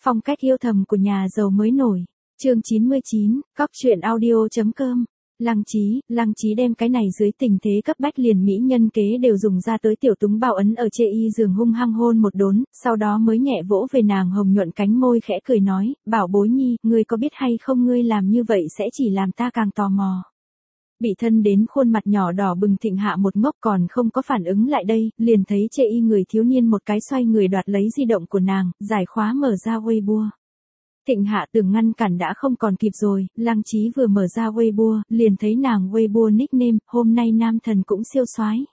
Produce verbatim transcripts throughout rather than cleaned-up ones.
Phong cách yêu thầm của nhà giàu mới nổi. Chương chín mươi chín, Cóc truyện audio.com. Lăng Chí, Lăng Chí đem cái này dưới tình thế cấp bách liền mỹ nhân kế đều dùng ra tới tiểu túng bao ấn ở chê y giường hung hăng hôn một đốn, sau đó mới nhẹ vỗ về nàng hồng nhuận cánh môi khẽ cười nói, bảo bối nhi, ngươi có biết hay không ngươi làm như vậy sẽ chỉ làm ta càng tò mò. Bị thân đến khuôn mặt nhỏ đỏ bừng Thịnh Hạ một ngốc còn không có phản ứng lại đây, liền thấy chê y người thiếu niên một cái xoay người đoạt lấy di động của nàng, giải khóa mở ra Weibo. Thịnh Hạ tưởng ngăn cản đã không còn kịp rồi, Lăng Chí vừa mở ra Weibo, liền thấy nàng Weibo nickname, hôm nay nam thần cũng siêu soái.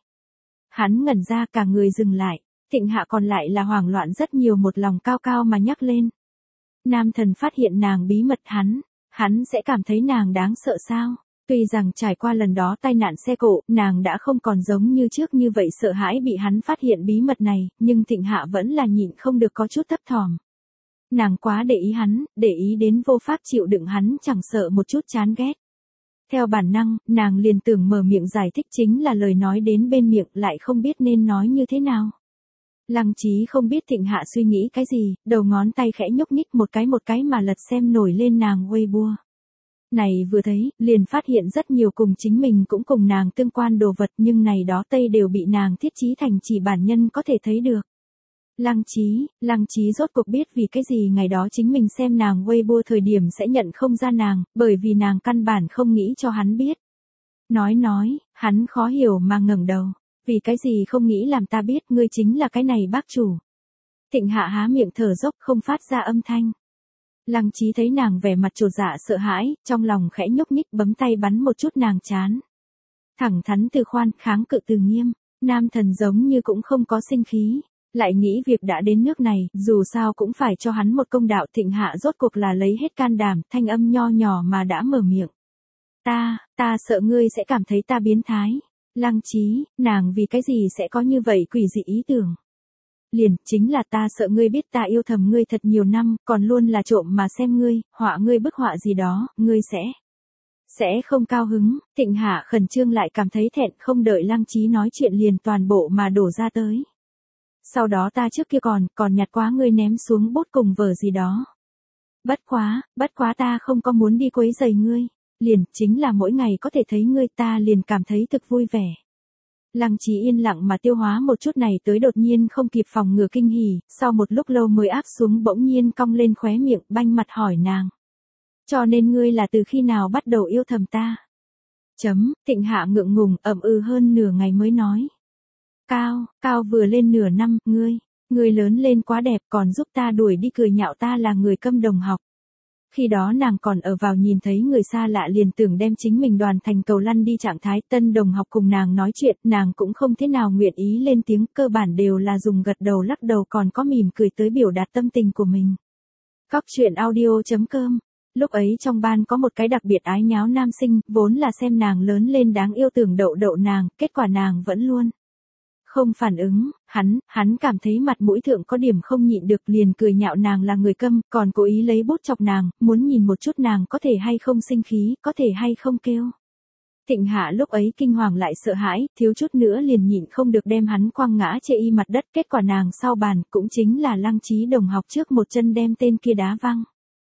Hắn ngẩn ra cả người dừng lại, Thịnh Hạ còn lại là hoảng loạn rất nhiều một lòng cao cao mà nhắc lên. Nam thần phát hiện nàng bí mật hắn, hắn sẽ cảm thấy nàng đáng sợ sao? Tuy rằng trải qua lần đó tai nạn xe cộ, nàng đã không còn giống như trước như vậy sợ hãi bị hắn phát hiện bí mật này, nhưng Thịnh Hạ vẫn là nhịn không được có chút thấp thỏm. Nàng quá để ý hắn, để ý đến vô pháp chịu đựng hắn chẳng sợ một chút chán ghét. Theo bản năng, nàng liền tưởng mở miệng giải thích chính là lời nói đến bên miệng lại không biết nên nói như thế nào. Lăng Chí không biết Thịnh Hạ suy nghĩ cái gì, đầu ngón tay khẽ nhúc nhích một cái một cái mà lật xem nổi lên nàng Weibo. Này vừa thấy, liền phát hiện rất nhiều cùng chính mình cũng cùng nàng tương quan đồ vật nhưng này đó tây đều bị nàng thiết trí thành chỉ bản nhân có thể thấy được. Lăng Chí, Lăng Chí rốt cuộc biết vì cái gì ngày đó chính mình xem nàng Weibo thời điểm sẽ nhận không ra nàng, bởi vì nàng căn bản không nghĩ cho hắn biết. Nói nói, hắn khó hiểu mà ngẩng đầu, vì cái gì không nghĩ làm ta biết ngươi chính là cái này bác chủ. Thịnh Hạ há miệng thở dốc không phát ra âm thanh. Lăng Chí thấy nàng vẻ mặt trột dạ sợ hãi, trong lòng khẽ nhúc nhích bấm tay bắn một chút nàng chán. Thẳng thắn từ khoan, kháng cự từ nghiêm, nam thần giống như cũng không có sinh khí. Lại nghĩ việc đã đến nước này, dù sao cũng phải cho hắn một công đạo. Thịnh Hạ rốt cuộc là lấy hết can đảm, thanh âm nho nhỏ mà đã mở miệng. Ta, ta sợ ngươi sẽ cảm thấy ta biến thái. Lăng Chí, nàng vì cái gì sẽ có như vậy quỷ dị ý tưởng. Liền, chính là ta sợ ngươi biết ta yêu thầm ngươi thật nhiều năm, còn luôn là trộm mà xem ngươi, họa ngươi bức họa gì đó, ngươi sẽ, sẽ không cao hứng. Thịnh Hạ khẩn trương lại cảm thấy thẹn không đợi Lăng Chí nói chuyện liền toàn bộ mà đổ ra tới. Sau đó ta trước kia còn, còn nhặt quá ngươi ném xuống bút cùng vở gì đó. Bất quá, bất quá ta không có muốn đi quấy rầy ngươi. Liền, chính là mỗi ngày có thể thấy ngươi ta liền cảm thấy thực vui vẻ. Lăng Chí yên lặng mà tiêu hóa một chút này tới đột nhiên không kịp phòng ngừa kinh hỉ, sau một lúc lâu mới áp xuống bỗng nhiên cong lên khóe miệng banh mặt hỏi nàng. Cho nên ngươi là từ khi nào bắt đầu yêu thầm ta? Chấm, Thịnh Hạ ngượng ngùng ậm ừ hơn nửa ngày mới nói. Cao, Cao vừa lên nửa năm, ngươi, ngươi lớn lên quá đẹp còn giúp ta đuổi đi cười nhạo ta là người câm đồng học. Khi đó nàng còn ở vào nhìn thấy người xa lạ liền tưởng đem chính mình đoàn thành cầu lăn đi trạng thái. Tân đồng học cùng nàng nói chuyện, nàng cũng không thế nào nguyện ý lên tiếng, cơ bản đều là dùng gật đầu lắc đầu còn có mỉm cười tới biểu đạt tâm tình của mình. Cóc truyện audio.com. Lúc ấy trong ban có một cái đặc biệt ái nháo nam sinh, vốn là xem nàng lớn lên đáng yêu tưởng đậu đậu nàng, kết quả nàng vẫn luôn không phản ứng, hắn, hắn cảm thấy mặt mũi thượng có điểm không nhịn được liền cười nhạo nàng là người câm, còn cố ý lấy bút chọc nàng, muốn nhìn một chút nàng có thể hay không sinh khí, có thể hay không kêu. Thịnh Hạ lúc ấy kinh hoàng lại sợ hãi, thiếu chút nữa liền nhịn không được đem hắn quăng ngã chê y mặt đất, kết quả nàng sau bàn, cũng chính là Lăng Chí đồng học trước một chân đem tên kia đá văng.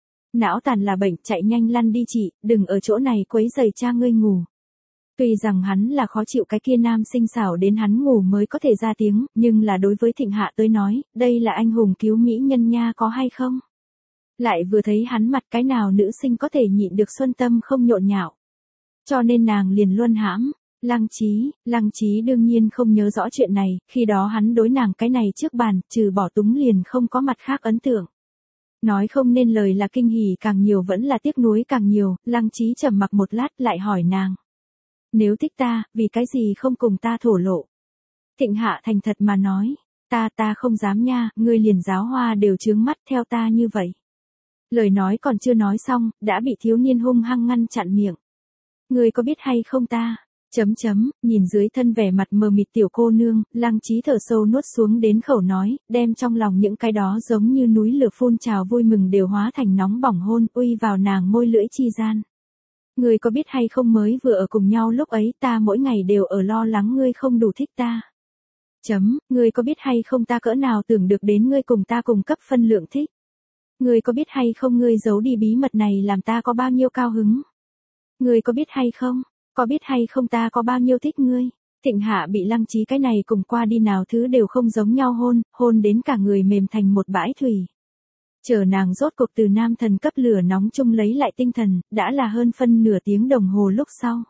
Não tàn là bệnh, chạy nhanh lăn đi chị, đừng ở chỗ này quấy rầy cha ngươi ngủ. Tuy rằng hắn là khó chịu cái kia nam sinh xảo đến hắn ngủ mới có thể ra tiếng, nhưng là đối với Thịnh Hạ tới nói, đây là anh hùng cứu mỹ nhân nha có hay không? Lại vừa thấy hắn mặt cái nào nữ sinh có thể nhịn được xuân tâm không nhộn nhạo. Cho nên nàng liền luân hãm. Lăng Chí, Lăng Chí đương nhiên không nhớ rõ chuyện này, khi đó hắn đối nàng cái này trước bàn, trừ bỏ túng liền không có mặt khác ấn tượng. Nói không nên lời là kinh hỉ càng nhiều vẫn là tiếc nuối càng nhiều, Lăng Chí trầm mặc một lát lại hỏi nàng. Nếu thích ta, vì cái gì không cùng ta thổ lộ? Thịnh Hạ thành thật mà nói, ta ta không dám nha, ngươi liền giáo hoa đều trướng mắt theo ta như vậy. Lời nói còn chưa nói xong, đã bị thiếu niên hung hăng ngăn chặn miệng. Ngươi có biết hay không ta? Chấm chấm, nhìn dưới thân vẻ mặt mờ mịt tiểu cô nương, Lăng Chí thở sâu nuốt xuống đến khẩu nói, đem trong lòng những cái đó giống như núi lửa phun trào vui mừng đều hóa thành nóng bỏng hôn uy vào nàng môi lưỡi chi gian. Ngươi có biết hay không mới vừa ở cùng nhau lúc ấy ta mỗi ngày đều ở lo lắng ngươi không đủ thích ta. Chấm, ngươi có biết hay không ta cỡ nào tưởng được đến ngươi cùng ta cùng cấp phân lượng thích. Ngươi có biết hay không ngươi giấu đi bí mật này làm ta có bao nhiêu cao hứng? Ngươi có biết hay không? Có biết hay không ta có bao nhiêu thích ngươi? Thịnh Hạ bị Lăng Chí cái này cùng qua đi nào thứ đều không giống nhau hôn, hôn đến cả người mềm thành một bãi thủy. Chờ nàng rốt cuộc từ nam thần cấp lửa nóng chung lấy lại tinh thần, đã là hơn phân nửa tiếng đồng hồ lúc sau.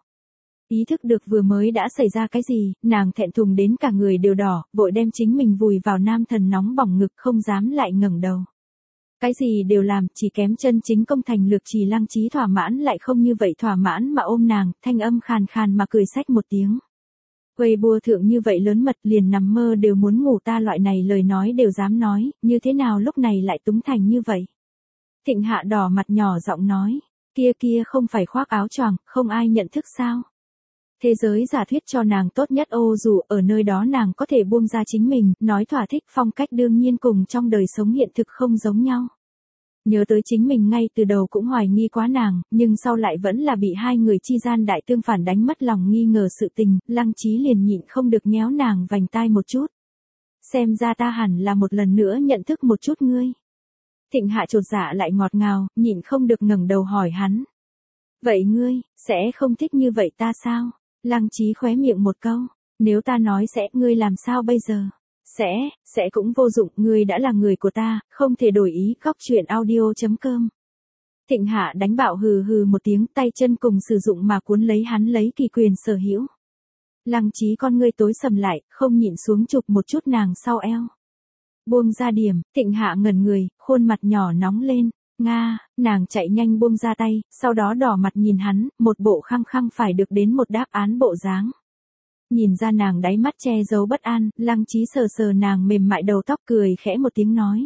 Ý thức được vừa mới đã xảy ra cái gì, nàng thẹn thùng đến cả người đều đỏ, vội đem chính mình vùi vào nam thần nóng bỏng ngực không dám lại ngẩng đầu. Cái gì đều làm, chỉ kém chân chính công thành lược trì. Lăng Chí thỏa mãn lại không như vậy thỏa mãn mà ôm nàng, thanh âm khàn khàn mà cười xách một tiếng. Quầy bùa thượng như vậy lớn mật liền nằm mơ đều muốn ngủ ta loại này lời nói đều dám nói, như thế nào lúc này lại túng thành như vậy. Thịnh Hạ đỏ mặt nhỏ giọng nói, kia kia không phải khoác áo choàng, không ai nhận thức sao. Thế giới giả thuyết cho nàng tốt nhất ô dù ở nơi đó nàng có thể buông ra chính mình, nói thỏa thích phong cách đương nhiên cùng trong đời sống hiện thực không giống nhau. Nhớ tới chính mình ngay từ đầu cũng hoài nghi quá nàng, nhưng sau lại vẫn là bị hai người chi gian đại tương phản đánh mất lòng nghi ngờ sự tình, Lăng Chí liền nhịn không được nhéo nàng vành tai một chút. Xem ra ta hẳn là một lần nữa nhận thức một chút ngươi. Thịnh Hạ chột dạ lại ngọt ngào, nhịn không được ngẩng đầu hỏi hắn. Vậy ngươi, sẽ không thích như vậy ta sao? Lăng Chí khóe miệng một câu, nếu ta nói sẽ, ngươi làm sao bây giờ? Sẽ, sẽ cũng vô dụng, ngươi đã là người của ta, không thể đổi ý. Góc truyện audio chấm com. Thịnh Hạ đánh bạo hừ hừ một tiếng, tay chân cùng sử dụng mà cuốn lấy hắn lấy kỳ quyền sở hữu. Lăng Chí con ngươi tối sầm lại, không nhịn xuống chụp một chút nàng sau eo. Buông ra điểm, Thịnh Hạ ngẩn người, khuôn mặt nhỏ nóng lên. Nga, nàng chạy nhanh buông ra tay, sau đó đỏ mặt nhìn hắn, một bộ khăng khăng phải được đến một đáp án bộ dáng. Nhìn ra nàng đáy mắt che giấu bất an, Lăng Chí sờ sờ nàng mềm mại đầu tóc cười khẽ một tiếng nói.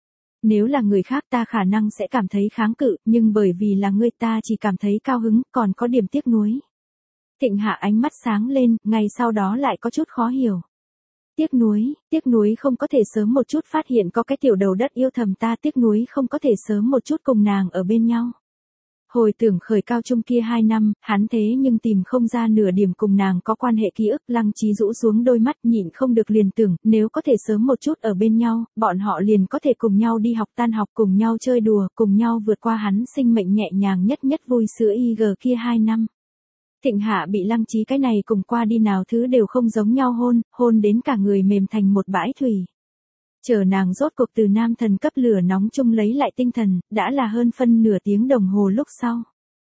Nếu là người khác ta khả năng sẽ cảm thấy kháng cự, nhưng bởi vì là ngươi ta chỉ cảm thấy cao hứng, còn có điểm tiếc nuối. Thịnh Hạ ánh mắt sáng lên, ngay sau đó lại có chút khó hiểu. Tiếc nuối, tiếc nuối không có thể sớm một chút phát hiện có cái tiểu đầu đất yêu thầm ta, tiếc nuối không có thể sớm một chút cùng nàng ở bên nhau. Hồi tưởng khởi cao trung kia hai năm, hắn thế nhưng tìm không ra nửa điểm cùng nàng có quan hệ ký ức. Lăng Chí rũ xuống đôi mắt nhịn không được liền tưởng, nếu có thể sớm một chút ở bên nhau, bọn họ liền có thể cùng nhau đi học tan học, cùng nhau chơi đùa, cùng nhau vượt qua hắn sinh mệnh nhẹ nhàng nhất nhất vui sữa y gờ kia hai năm. Thịnh Hạ bị Lăng Chí cái này cùng qua đi nào thứ đều không giống nhau hôn, hôn đến cả người mềm thành một bãi thủy. Chờ nàng rốt cuộc từ nam thần cấp lửa nóng chung lấy lại tinh thần, đã là hơn phân nửa tiếng đồng hồ lúc sau.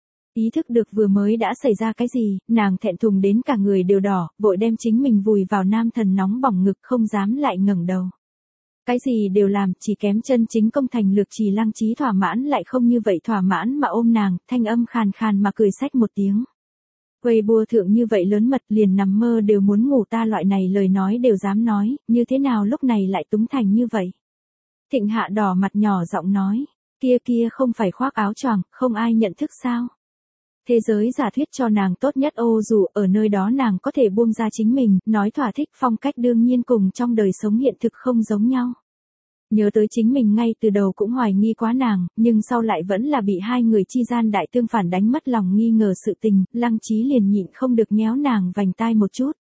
Ý thức được vừa mới đã xảy ra cái gì, nàng thẹn thùng đến cả người đều đỏ, vội đem chính mình vùi vào nam thần nóng bỏng ngực không dám lại ngẩng đầu. Cái gì đều làm, chỉ kém chân chính công thành lược trì. Lăng Chí thỏa mãn lại không như vậy thỏa mãn mà ôm nàng, thanh âm khàn khàn mà cười xách một tiếng. Quầy bùa thượng như vậy lớn mật liền nằm mơ đều muốn ngủ ta loại này lời nói đều dám nói, như thế nào lúc này lại túng thành như vậy. Thịnh Hạ đỏ mặt nhỏ giọng nói, kia kia không phải khoác áo choàng, không ai nhận thức sao. Thế giới giả thuyết cho nàng tốt nhất ô dù ở nơi đó nàng có thể buông ra chính mình, nói thỏa thích phong cách đương nhiên cùng trong đời sống hiện thực không giống nhau. Nhớ tới chính mình ngay từ đầu cũng hoài nghi quá nàng, nhưng sau lại vẫn là bị hai người chi gian đại tương phản đánh mất lòng nghi ngờ sự tình, Lăng Chí liền nhịn không được nhéo nàng vành tai một chút.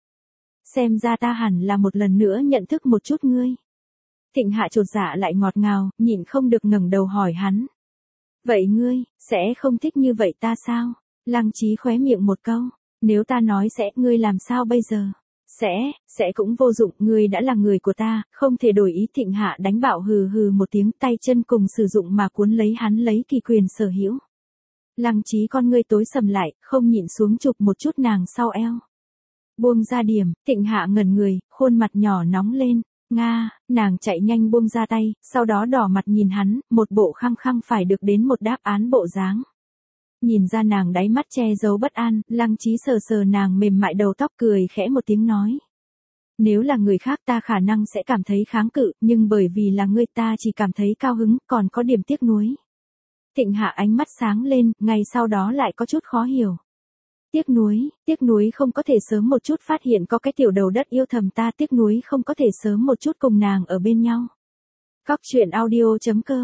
Xem ra ta hẳn là một lần nữa nhận thức một chút ngươi. Thịnh Hạ chột dạ lại ngọt ngào, nhịn không được ngẩng đầu hỏi hắn. Vậy ngươi, sẽ không thích như vậy ta sao? Lăng Chí khóe miệng một câu, nếu ta nói sẽ, ngươi làm sao bây giờ? Sẽ, sẽ cũng vô dụng, ngươi đã là người của ta, không thể đổi ý. Thịnh Hạ đánh bạo hừ hừ một tiếng, tay chân cùng sử dụng mà cuốn lấy hắn lấy kỳ quyền sở hữu. Lăng Chí con ngươi tối sầm lại, không nhịn xuống chụp một chút nàng sau eo. Buông ra điểm, Thịnh Hạ ngẩn người, khuôn mặt nhỏ nóng lên. Nga, nàng chạy nhanh buông ra tay, sau đó đỏ mặt nhìn hắn, một bộ khăng khăng phải được đến một đáp án bộ dáng. Nhìn ra nàng đáy mắt che giấu bất an, Lăng Chí sờ sờ nàng mềm mại đầu tóc cười khẽ một tiếng nói. Nếu là người khác ta khả năng sẽ cảm thấy kháng cự, nhưng bởi vì là ngươi ta chỉ cảm thấy cao hứng, còn có điểm tiếc nuối. Thịnh Hạ ánh mắt sáng lên, ngay sau đó lại có chút khó hiểu. Tiếc nuối, tiếc nuối không có thể sớm một chút phát hiện có cái tiểu đầu đất yêu thầm ta, tiếc nuối không có thể sớm một chút cùng nàng ở bên nhau. Góc truyện audio chấm com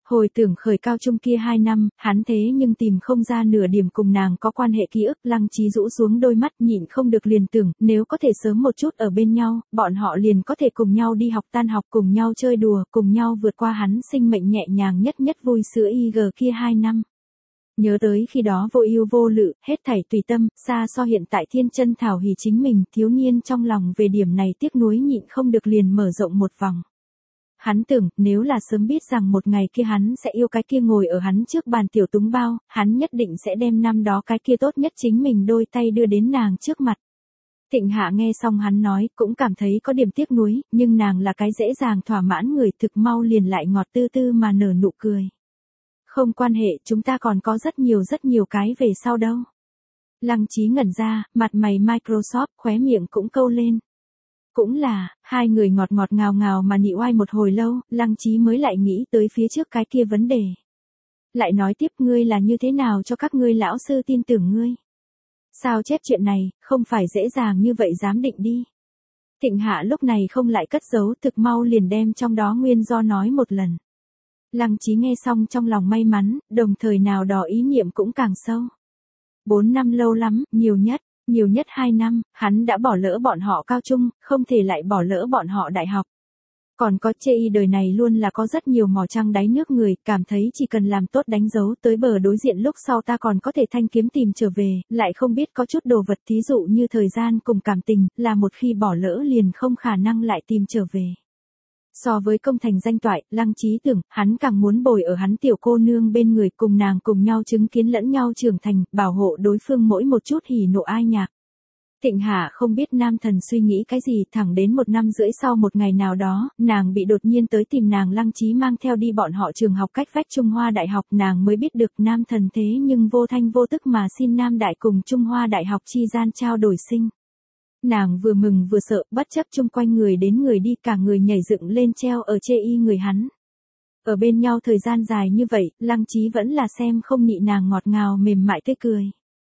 Hồi tưởng khởi cao trung kia hai năm, hắn thế nhưng tìm không ra nửa điểm cùng nàng có quan hệ ký ức. Lăng Chí rũ xuống đôi mắt nhịn không được liền tưởng, nếu có thể sớm một chút ở bên nhau, bọn họ liền có thể cùng nhau đi học tan học, cùng nhau chơi đùa, cùng nhau vượt qua hắn sinh mệnh nhẹ nhàng nhất nhất vui sữa y g kia hai năm. Nhớ tới khi đó vô ưu vô lự, hết thảy tùy tâm, xa so hiện tại thiên chân thảo hỉ chính mình, thiếu niên trong lòng về điểm này tiếc nuối nhịn không được liền mở rộng một vòng. Hắn tưởng, nếu là sớm biết rằng một ngày kia hắn sẽ yêu cái kia ngồi ở hắn trước bàn tiểu túng bao, hắn nhất định sẽ đem năm đó cái kia tốt nhất chính mình đôi tay đưa đến nàng trước mặt. Thịnh Hạ nghe xong hắn nói, cũng cảm thấy có điểm tiếc nuối, nhưng nàng là cái dễ dàng thỏa mãn người, thực mau liền lại ngọt tư tư mà nở nụ cười. Không quan hệ, chúng ta còn có rất nhiều rất nhiều cái về sau đâu. Lăng Chí ngẩn ra, mặt mày Microsoft, khóe miệng cũng câu lên. Cũng là, hai người ngọt ngọt ngào ngào mà nị oai một hồi lâu, Lăng Chí mới lại nghĩ tới phía trước cái kia vấn đề. Lại nói tiếp, ngươi là như thế nào cho các ngươi lão sư tin tưởng ngươi? Sao chép chuyện này, không phải dễ dàng như vậy dám định đi. Thịnh Hạ lúc này không lại cất giấu, thực mau liền đem trong đó nguyên do nói một lần. Lăng Chí nghe xong trong lòng may mắn, đồng thời nào đó ý niệm cũng càng sâu. Bốn năm lâu lắm, nhiều nhất, nhiều nhất hai năm, hắn đã bỏ lỡ bọn họ cao trung, không thể lại bỏ lỡ bọn họ đại học. Còn có chê y đời này luôn là có rất nhiều mỏ trăng đáy nước người, cảm thấy chỉ cần làm tốt đánh dấu tới bờ đối diện lúc sau ta còn có thể thanh kiếm tìm trở về, lại không biết có chút đồ vật thí dụ như thời gian cùng cảm tình, là một khi bỏ lỡ liền không khả năng lại tìm trở về. So với công thành danh toại, Lăng Chí tưởng, hắn càng muốn bồi ở hắn tiểu cô nương bên người cùng nàng cùng nhau chứng kiến lẫn nhau trưởng thành, bảo hộ đối phương mỗi một chút hỉ nộ ai nhạc. Thịnh Hạ không biết nam thần suy nghĩ cái gì, thẳng đến một năm rưỡi sau một ngày nào đó, nàng bị đột nhiên tới tìm nàng Lăng Chí mang theo đi bọn họ trường học cách vách Trung Hoa Đại học, nàng mới biết được nam thần thế nhưng vô thanh vô tức mà xin Nam Đại cùng Trung Hoa Đại học chi gian trao đổi sinh. Nàng vừa mừng vừa sợ, bất chấp chung quanh người đến người đi, cả người nhảy dựng lên treo ở chê y người hắn. Ở bên nhau thời gian dài như vậy, Lăng Chí vẫn là xem không nhị nàng ngọt ngào mềm mại tươi cười.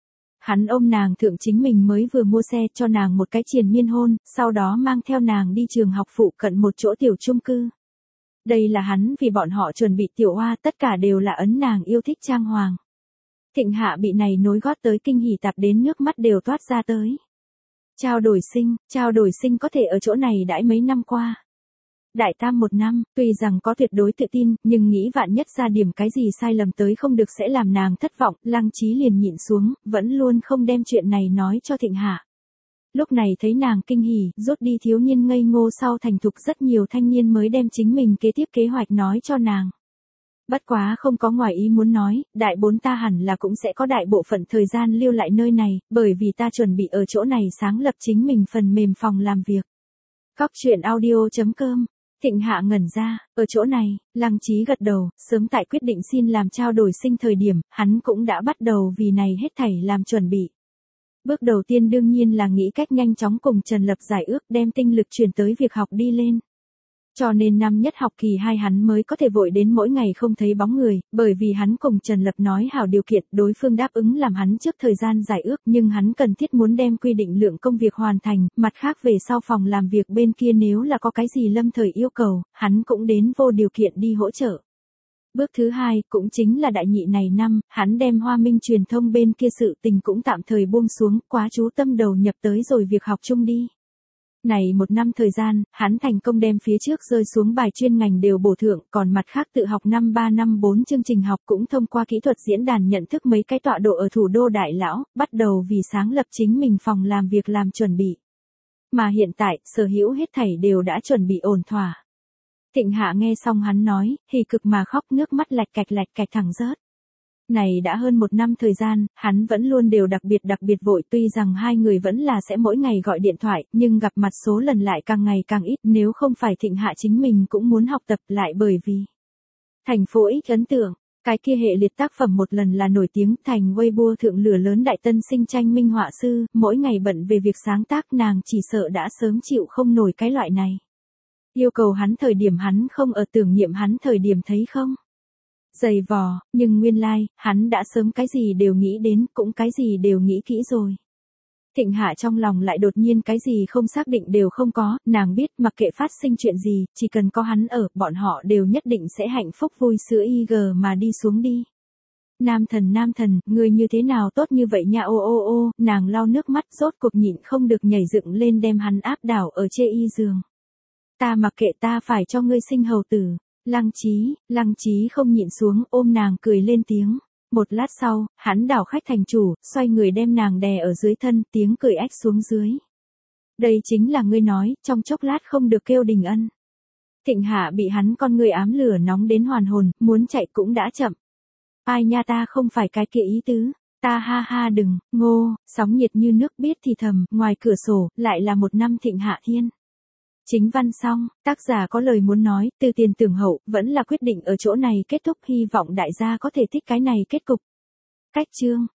Hắn ôm nàng thượng chính mình mới vừa mua xe, cho nàng một cái triền miên hôn, sau đó mang theo nàng đi trường học phụ cận một chỗ tiểu chung cư. Đây là hắn vì bọn họ chuẩn bị tiểu hoa, tất cả đều là ấn nàng yêu thích trang hoàng. Thịnh Hạ bị này nối gót tới kinh hỉ tạp đến nước mắt đều toát ra tới. Trao đổi sinh, trao đổi sinh có thể ở chỗ này đãi mấy năm qua. Đại tam một năm, tuy rằng có tuyệt đối tự tin, nhưng nghĩ vạn nhất ra điểm cái gì sai lầm tới không được sẽ làm nàng thất vọng, Lăng Chí liền nhịn xuống, vẫn luôn không đem chuyện này nói cho Thịnh Hạ. Lúc này thấy nàng kinh hỉ, rút đi thiếu niên ngây ngô sau thành thục, rất nhiều thanh niên mới đem chính mình kế tiếp kế hoạch nói cho nàng. Bất quá không có ngoài ý muốn nói, đại bốn ta hẳn là cũng sẽ có đại bộ phận thời gian lưu lại nơi này, bởi vì ta chuẩn bị ở chỗ này sáng lập chính mình phần mềm phòng làm việc. Cóc truyện audio chấm com. Thịnh Hạ ngẩn ra, ở chỗ này, Lăng Chí gật đầu, sớm tại quyết định xin làm trao đổi sinh thời điểm, hắn cũng đã bắt đầu vì này hết thảy làm chuẩn bị. Bước đầu tiên đương nhiên là nghĩ cách nhanh chóng cùng Trần Lập giải ước, đem tinh lực chuyển tới việc học đi lên. Cho nên năm nhất học kỳ hai hắn mới có thể vội đến mỗi ngày không thấy bóng người, bởi vì hắn cùng Trần Lập nói hảo điều kiện, đối phương đáp ứng làm hắn trước thời gian giải ước, nhưng hắn cần thiết muốn đem quy định lượng công việc hoàn thành, mặt khác về sau phòng làm việc bên kia nếu là có cái gì lâm thời yêu cầu, hắn cũng đến vô điều kiện đi hỗ trợ. Bước thứ hai, cũng chính là đại nhị này năm, hắn đem Hoa Minh truyền thông bên kia sự tình cũng tạm thời buông xuống, quá chú tâm đầu nhập tới rồi việc học chung đi. Này một năm thời gian, hắn thành công đem phía trước rơi xuống bài chuyên ngành đều bổ thượng, còn mặt khác tự học năm ba năm bốn chương trình học cũng thông qua kỹ thuật diễn đàn nhận thức mấy cái tọa độ ở thủ đô Đại Lão, bắt đầu vì sáng lập chính mình phòng làm việc làm chuẩn bị. Mà hiện tại, sở hữu hết thảy đều đã chuẩn bị ổn thỏa. Thịnh Hạ nghe xong hắn nói, hỉ cực mà khóc, nước mắt lạch cạch lạch cạch thẳng rớt. Này đã hơn một năm thời gian, hắn vẫn luôn đều đặc biệt đặc biệt vội, tuy rằng hai người vẫn là sẽ mỗi ngày gọi điện thoại, nhưng gặp mặt số lần lại càng ngày càng ít, nếu không phải Thịnh Hạ chính mình cũng muốn học tập lại, bởi vì thành phố X ấn tượng, cái kia hệ liệt tác phẩm một lần là nổi tiếng, thành Weibo thượng lửa lớn đại tân sinh tranh minh họa sư, mỗi ngày bận về việc sáng tác, nàng chỉ sợ đã sớm chịu không nổi cái loại này. Yêu cầu hắn thời điểm hắn không ở, tưởng niệm hắn thời điểm thấy không dày vò, nhưng nguyên lai, like, hắn đã sớm cái gì đều nghĩ đến, cũng cái gì đều nghĩ kỹ rồi. Thịnh Hạ trong lòng lại đột nhiên cái gì không xác định đều không có, nàng biết mặc kệ phát sinh chuyện gì, chỉ cần có hắn ở, bọn họ đều nhất định sẽ hạnh phúc vui sữa y gờ mà đi xuống đi. Nam thần nam thần, người như thế nào tốt như vậy nha ô ô ô, nàng lau nước mắt rốt cuộc nhịn không được nhảy dựng lên đem hắn áp đảo ở chê y giường. Ta mặc kệ ta phải cho ngươi sinh hầu tử. Lăng Chí, Lăng Chí không nhịn xuống ôm nàng cười lên tiếng. Một lát sau, hắn đảo khách thành chủ, xoay người đem nàng đè ở dưới thân, tiếng cười ách xuống dưới. Đây chính là ngươi nói, trong chốc lát không được kêu Đình Ân. Thịnh Hạ bị hắn con người ám lửa nóng đến hoàn hồn, muốn chạy cũng đã chậm. Ai nha ta không phải cái kia ý tứ, ta ha ha đừng, ngô, sóng nhiệt như nước biết thì thầm, ngoài cửa sổ, lại là một năm Thịnh Hạ thiên. Chính văn xong, tác giả có lời muốn nói, từ tiền tưởng hậu, vẫn là quyết định ở chỗ này kết thúc, hy vọng đại gia có thể thích cái này kết cục. Cách chương.